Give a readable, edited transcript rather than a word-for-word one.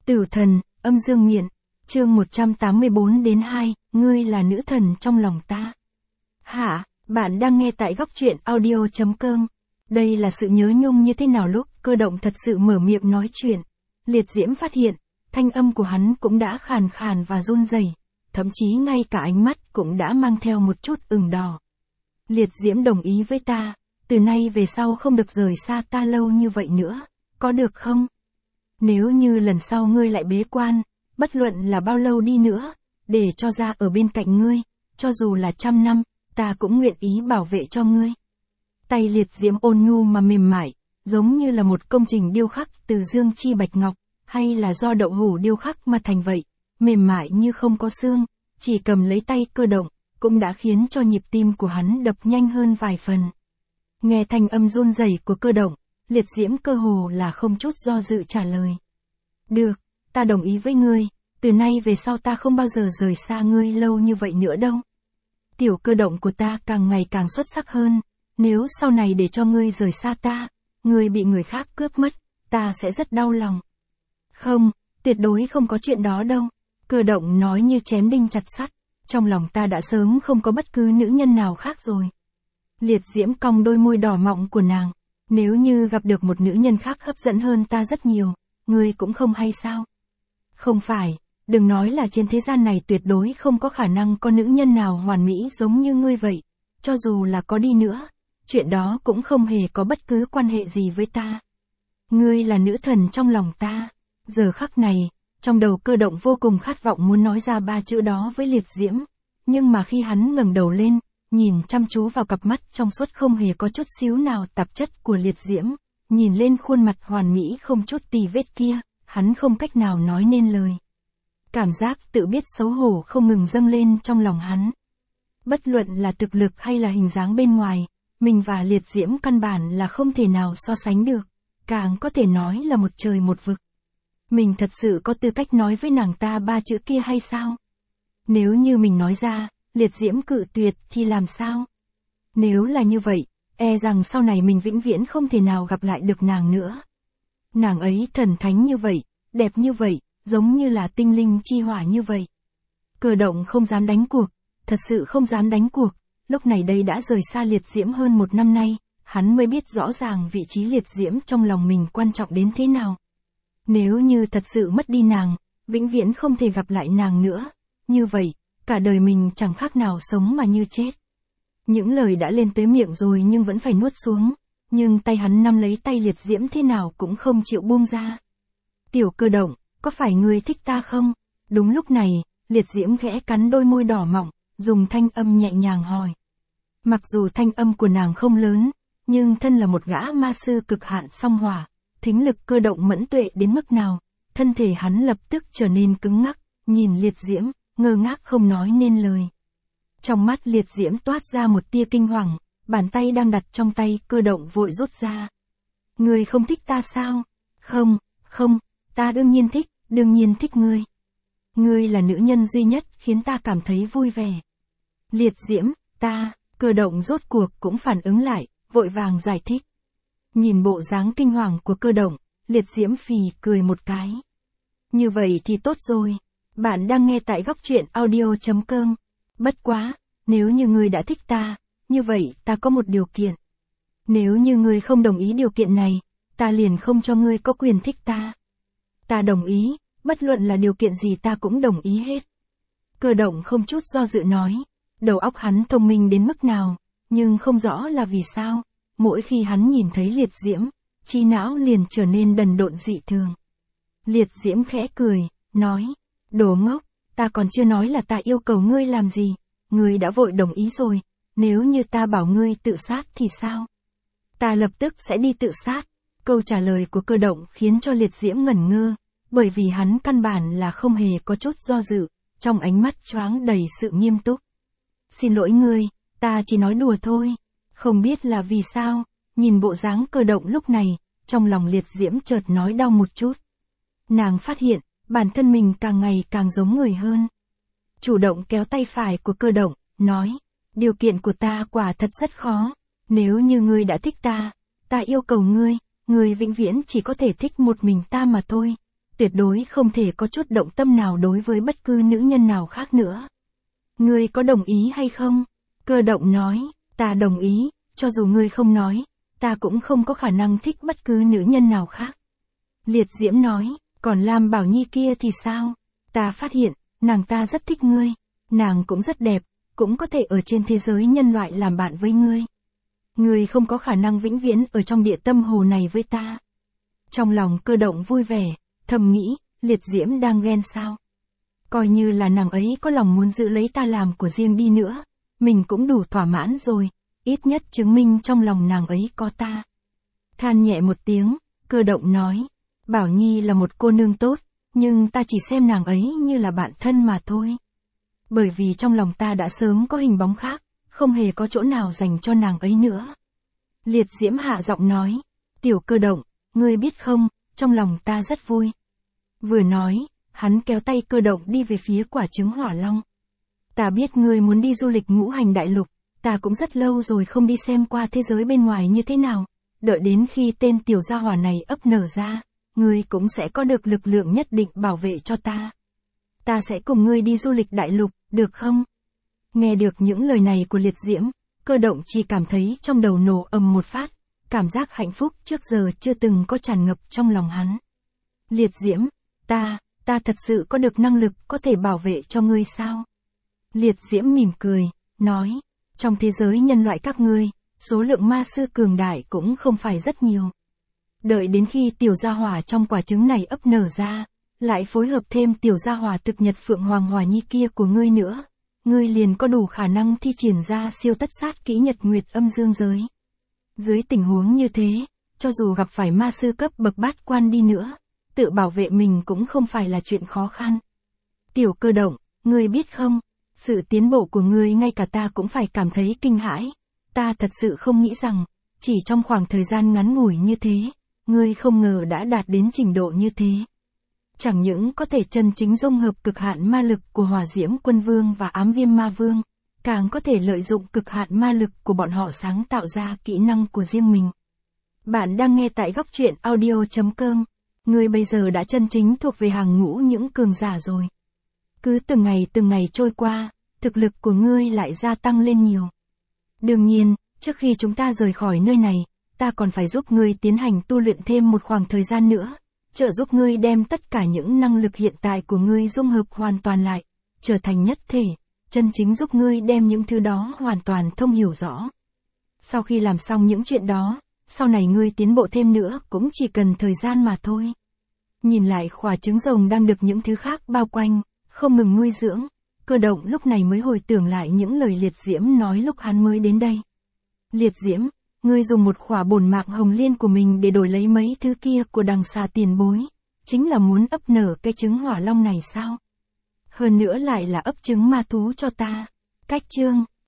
Tử thần, âm dương nghiện, chương 184-2, ngươi là nữ thần trong lòng ta. Hả, bạn đang nghe tại góc truyện audio.com. Đây là sự nhớ nhung như thế nào lúc Cơ Động thật sự mở miệng nói chuyện. Liệt Diễm phát hiện, thanh âm của hắn cũng đã khàn khàn và run rẩy, thậm chí ngay cả ánh mắt cũng đã mang theo một chút ửng đỏ. Liệt Diễm đồng ý với ta, từ nay về sau không được rời xa ta lâu như vậy nữa, có được không? Nếu như lần sau ngươi lại bế quan, bất luận là bao lâu đi nữa, để cho ra ở bên cạnh ngươi, cho dù là 100 năm, ta cũng nguyện ý bảo vệ cho ngươi. Tay Liệt Diễm ôn nhu mà mềm mại, giống như là một công trình điêu khắc từ dương chi bạch ngọc, hay là do đậu hũ điêu khắc mà thành vậy, mềm mại như không có xương, chỉ cầm lấy tay Cơ Động, cũng đã khiến cho nhịp tim của hắn đập nhanh hơn vài phần. Nghe thanh âm run rẩy của Cơ Động, Liệt Diễm cơ hồ là không chút do dự trả lời. Được, ta đồng ý với ngươi, từ nay về sau ta không bao giờ rời xa ngươi lâu như vậy nữa đâu. Tiểu Cơ Động của ta càng ngày càng xuất sắc hơn, nếu sau này để cho ngươi rời xa ta, ngươi bị người khác cướp mất, ta sẽ rất đau lòng. Không, tuyệt đối không có chuyện đó đâu, Cơ Động nói như chém đinh chặt sắt, trong lòng ta đã sớm không có bất cứ nữ nhân nào khác rồi. Liệt Diễm cong đôi môi đỏ mọng của nàng. Nếu như gặp được một nữ nhân khác hấp dẫn hơn ta rất nhiều, ngươi cũng không hay sao? Không phải, đừng nói là trên thế gian này tuyệt đối không có khả năng có nữ nhân nào hoàn mỹ giống như ngươi vậy. Cho dù là có đi nữa, chuyện đó cũng không hề có bất cứ quan hệ gì với ta. Ngươi là nữ thần trong lòng ta. Giờ khắc này, trong đầu Cơ Động vô cùng khát vọng muốn nói ra 3 chữ đó với Liệt Diễm. Nhưng mà khi hắn ngẩng đầu lên, nhìn chăm chú vào cặp mắt trong suốt không hề có chút xíu nào tạp chất của Liệt Diễm, nhìn lên khuôn mặt hoàn mỹ không chút tì vết kia, hắn không cách nào nói nên lời. Cảm giác tự biết xấu hổ không ngừng dâng lên trong lòng hắn. Bất luận là thực lực hay là hình dáng bên ngoài, mình và Liệt Diễm căn bản là không thể nào so sánh được, càng có thể nói là một trời một vực. Mình thật sự có tư cách nói với nàng ta 3 chữ kia hay sao? Nếu như mình nói ra, Liệt Diễm cự tuyệt thì làm sao? Nếu là như vậy, e rằng sau này mình vĩnh viễn không thể nào gặp lại được nàng nữa. Nàng ấy thần thánh như vậy, đẹp như vậy, giống như là tinh linh chi hỏa như vậy. Cơ Động không dám đánh cuộc, thật sự không dám đánh cuộc, lúc này đây đã rời xa Liệt Diễm hơn 1 năm nay, hắn mới biết rõ ràng vị trí Liệt Diễm trong lòng mình quan trọng đến thế nào. Nếu như thật sự mất đi nàng, vĩnh viễn không thể gặp lại nàng nữa, như vậy, cả đời mình chẳng khác nào sống mà như chết. Những lời đã lên tới miệng rồi nhưng vẫn phải nuốt xuống, nhưng tay hắn nắm lấy tay Liệt Diễm thế nào cũng không chịu buông ra. Tiểu Cơ Động, có phải ngươi thích ta không? Đúng lúc này, Liệt Diễm khẽ cắn đôi môi đỏ mọng, dùng thanh âm nhẹ nhàng hỏi. Mặc dù thanh âm của nàng không lớn, nhưng thân là một gã ma sư cực hạn song hỏa, thính lực Cơ Động mẫn tuệ đến mức nào, thân thể hắn lập tức trở nên cứng ngắc, nhìn Liệt Diễm, ngơ ngác không nói nên lời. Trong mắt Liệt Diễm toát ra một tia kinh hoàng, bàn tay đang đặt trong tay Cơ Động vội rút ra. Ngươi không thích ta sao? Không, ta đương nhiên thích ngươi. Ngươi là nữ nhân duy nhất khiến ta cảm thấy vui vẻ. Liệt Diễm, Cơ Động rốt cuộc cũng phản ứng lại, vội vàng giải thích. Nhìn bộ dáng kinh hoàng của Cơ Động, Liệt Diễm phì cười một cái. Như vậy thì tốt rồi. Bạn đang nghe tại góc truyện audio.com. Bất quá, nếu như ngươi đã thích ta, như vậy ta có một điều kiện. Nếu như ngươi không đồng ý điều kiện này, ta liền không cho ngươi có quyền thích ta. Ta đồng ý, bất luận là điều kiện gì ta cũng đồng ý hết. Cơ Động không chút do dự nói, đầu óc hắn thông minh đến mức nào, nhưng không rõ là vì sao, mỗi khi hắn nhìn thấy Liệt Diễm, trí não liền trở nên đần độn dị thường. Liệt Diễm khẽ cười, nói, đồ ngốc, ta còn chưa nói là ta yêu cầu ngươi làm gì, ngươi đã vội đồng ý rồi, nếu như ta bảo ngươi tự sát thì sao? Ta lập tức sẽ đi tự sát. Câu trả lời của Cơ Động khiến cho Liệt Diễm ngẩn ngơ, bởi vì hắn căn bản là không hề có chút do dự, trong ánh mắt choáng đầy sự nghiêm túc. Xin lỗi ngươi, ta chỉ nói đùa thôi. Không biết là vì sao, nhìn bộ dáng Cơ Động lúc này, trong lòng Liệt Diễm chợt nói đau một chút. Nàng phát hiện, bản thân mình càng ngày càng giống người hơn. Chủ động kéo tay phải của Cơ Động, nói, điều kiện của ta quả thật rất khó, nếu như ngươi đã thích ta yêu cầu ngươi vĩnh viễn chỉ có thể thích một mình ta mà thôi, tuyệt đối không thể có chút động tâm nào đối với bất cứ nữ nhân nào khác nữa. Ngươi có đồng ý hay không? Cơ động nói, ta đồng ý, cho dù ngươi không nói, ta cũng không có khả năng thích bất cứ nữ nhân nào khác. Liệt diễm nói, còn Lam Bảo Nhi kia thì sao? Ta phát hiện, nàng ta rất thích ngươi, nàng cũng rất đẹp, cũng có thể ở trên thế giới nhân loại làm bạn với ngươi. Ngươi không có khả năng vĩnh viễn ở trong địa tâm hồ này với ta. Trong lòng Cơ động vui vẻ, thầm nghĩ, liệt diễm đang ghen sao? Coi như là nàng ấy có lòng muốn giữ lấy ta làm của riêng đi nữa, mình cũng đủ thỏa mãn rồi, ít nhất chứng minh trong lòng nàng ấy có ta. Than nhẹ một tiếng, Cơ động nói, Bảo Nhi là một cô nương tốt, nhưng ta chỉ xem nàng ấy như là bạn thân mà thôi. Bởi vì trong lòng ta đã sớm có hình bóng khác, không hề có chỗ nào dành cho nàng ấy nữa. Liệt diễm hạ giọng nói, tiểu Cơ động, ngươi biết không, trong lòng ta rất vui. Vừa nói, hắn kéo tay Cơ động đi về phía quả trứng hỏa long. Ta biết ngươi muốn đi du lịch ngũ hành đại lục, ta cũng rất lâu rồi không đi xem qua thế giới bên ngoài như thế nào, đợi đến khi tên tiểu gia hỏa này ấp nở ra, ngươi cũng sẽ có được lực lượng nhất định bảo vệ cho ta. Ta sẽ cùng ngươi đi du lịch đại lục, được không? Nghe được những lời này của liệt diễm, Cơ động chỉ cảm thấy trong đầu nổ ầm một phát, cảm giác hạnh phúc trước giờ chưa từng có tràn ngập trong lòng hắn. Liệt diễm, ta thật sự có được năng lực có thể bảo vệ cho ngươi sao? Liệt diễm mỉm cười, nói, trong thế giới nhân loại các ngươi, số lượng ma sư cường đại cũng không phải rất nhiều. Đợi đến khi tiểu gia hỏa trong quả trứng này ấp nở ra, lại phối hợp thêm tiểu gia hỏa thực nhật Phượng Hoàng Hỏa Nhi kia của ngươi nữa, ngươi liền có đủ khả năng thi triển ra siêu tất sát kỹ nhật nguyệt âm dương giới. Dưới tình huống như thế, cho dù gặp phải ma sư cấp bậc bát quan đi nữa, tự bảo vệ mình cũng không phải là chuyện khó khăn. Tiểu Cơ động, ngươi biết không, sự tiến bộ của ngươi ngay cả ta cũng phải cảm thấy kinh hãi. Ta thật sự không nghĩ rằng, chỉ trong khoảng thời gian ngắn ngủi như thế, ngươi không ngờ đã đạt đến trình độ như thế. Chẳng những có thể chân chính dung hợp cực hạn ma lực của Hỏa Diễm Quân Vương và Ám Viêm Ma Vương, càng có thể lợi dụng cực hạn ma lực của bọn họ sáng tạo ra kỹ năng của riêng mình. Bạn đang nghe tại góc truyện audio.com. Ngươi bây giờ đã chân chính thuộc về hàng ngũ những cường giả rồi. Cứ từng ngày trôi qua, thực lực của ngươi lại gia tăng lên nhiều. Đương nhiên, trước khi chúng ta rời khỏi nơi này, ta còn phải giúp ngươi tiến hành tu luyện thêm một khoảng thời gian nữa, trợ giúp ngươi đem tất cả những năng lực hiện tại của ngươi dung hợp hoàn toàn lại, trở thành nhất thể, chân chính giúp ngươi đem những thứ đó hoàn toàn thông hiểu rõ. Sau khi làm xong những chuyện đó, sau này ngươi tiến bộ thêm nữa cũng chỉ cần thời gian mà thôi. Nhìn lại quả trứng rồng đang được những thứ khác bao quanh, không ngừng nuôi dưỡng, Cơ động lúc này mới hồi tưởng lại những lời liệt diễm nói lúc hắn mới đến đây. Liệt diễm, ngươi dùng một khỏa bổn mạng hồng liên của mình để đổi lấy mấy thứ kia của đằng xà tiền bối, chính là muốn ấp nở cái trứng hỏa long này sao? Hơn nữa lại là ấp trứng ma thú cho ta. Cách chương